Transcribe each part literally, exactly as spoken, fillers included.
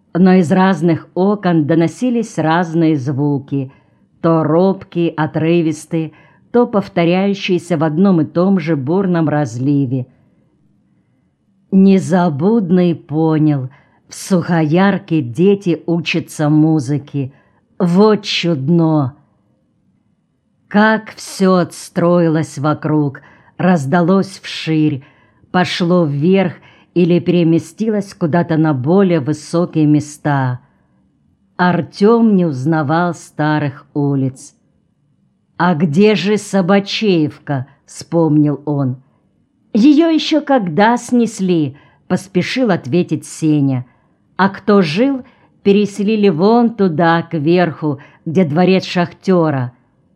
но из разных окон доносились разные звуки, то робкие, отрывистые, то повторяющиеся в одном и том же бурном разливе. Незабудный понял, в Сухоярке дети учатся музыке. Вот чудно! Как все отстроилось вокруг, раздалось вширь, пошло вверх или переместилось куда-то на более высокие места. Артем не узнавал старых улиц. «А где же Собачеевка?» — вспомнил он. «Ее еще когда снесли?» — поспешил ответить Сеня. «А кто жил, переселили вон туда, кверху, где дворец шахтера».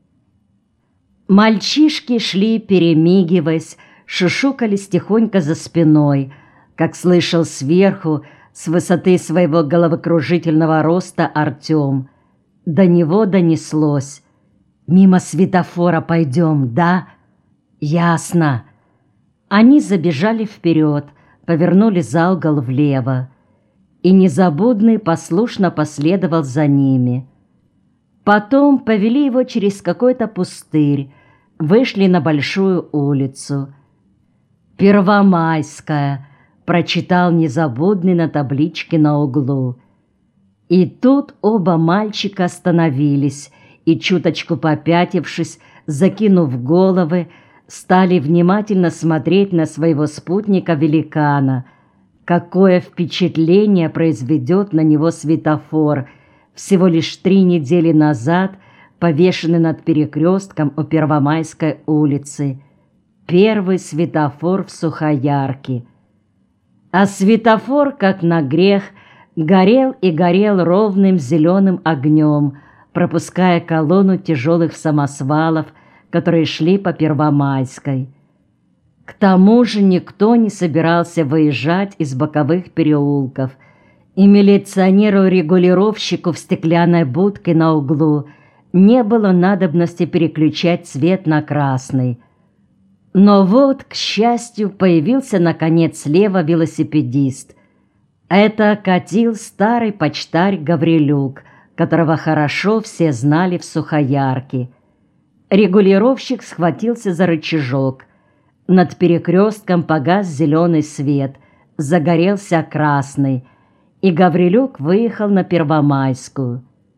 Мальчишки шли, перемигиваясь, шушукались тихонько за спиной, как слышал сверху, с высоты своего головокружительного роста Артем. До него донеслось: «Мимо светофора пойдем, да?» «Ясно». Они забежали вперед, повернули за угол влево, и Незабудный послушно последовал за ними. Потом повели его через какой-то пустырь, вышли на большую улицу. «Первомайская», — прочитал Незабудный на табличке на углу. И тут оба мальчика остановились и, чуточку попятившись, закинув головы, стали внимательно смотреть на своего спутника-великана. Какое впечатление произведет на него светофор, всего лишь три недели назад повешенный над перекрестком у Первомайской улицы. Первый светофор в Сухоярке. А светофор, как на грех, горел и горел ровным зеленым огнем, пропуская колонну тяжелых самосвалов, которые шли по Первомайской. К тому же никто не собирался выезжать из боковых переулков, и милиционеру-регулировщику в стеклянной будке на углу не было надобности переключать цвет на красный. Но вот, к счастью, появился наконец слева велосипедист. Это катил старый почтарь Гаврилюк, которого хорошо все знали в Сухоярке. Регулировщик схватился за рычажок. Над перекрестком погас зеленый свет, загорелся красный, и Гаврилюк выехал на Первомайскую.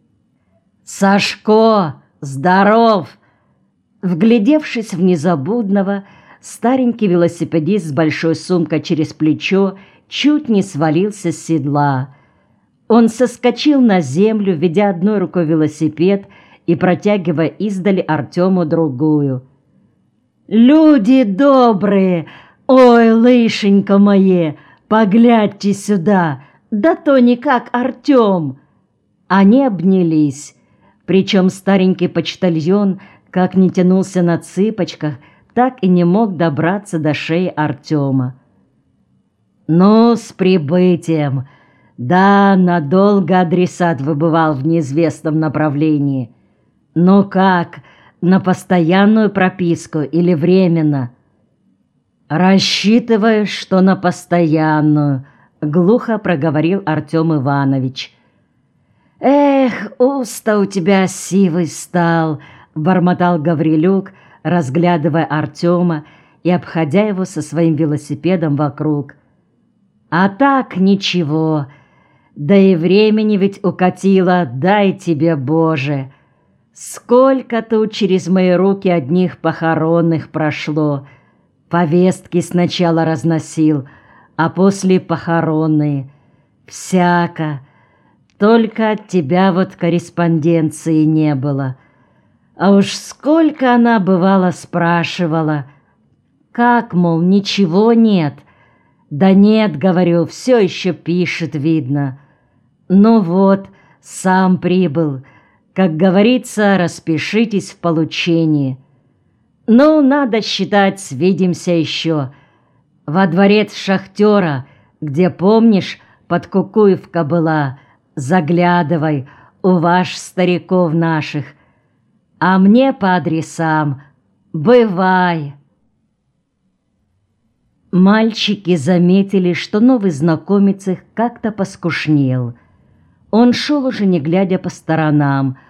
«Сашко, здоров!» Вглядевшись в Незабудного, старенький велосипедист с большой сумкой через плечо чуть не свалился с седла. Он соскочил на землю, ведя одной рукой велосипед и протягивая издали Артему другую. «Люди добрые! Ой, лышенька мое, поглядьте сюда! Да то не как Артем!» Они обнялись, причем старенький почтальон, как не тянулся на цыпочках, так и не мог добраться до шеи Артема. «Ну, с прибытием! Да, надолго адресат выбывал в неизвестном направлении. Ну как, на постоянную прописку или временно?» «Рассчитываю, что на постоянную», — глухо проговорил Артем Иванович. «Эх, уста у тебя сивый стал», — бормотал Гаврилюк, разглядывая Артема и обходя его со своим велосипедом вокруг. «А так ничего, да и времени ведь укатило, дай тебе Боже. Сколько тут через мои руки одних похоронных прошло. Повестки сначала разносил, а после похоронные. Всяко. Только от тебя вот корреспонденции не было. А уж сколько она, бывало, спрашивала. Как, мол, ничего нет? Да нет, говорю, все еще пишет, видно. Ну вот, сам прибыл. Как говорится, распишитесь в получении. Ну, надо считать, свидимся еще. Во дворец шахтера, где, помнишь, под Кукуевка была, заглядывай, у ваш стариков наших. А мне по адресам. Бывай. Мальчики заметили, что новый знакомец их как-то поскушнел. Он шел уже не глядя по сторонам,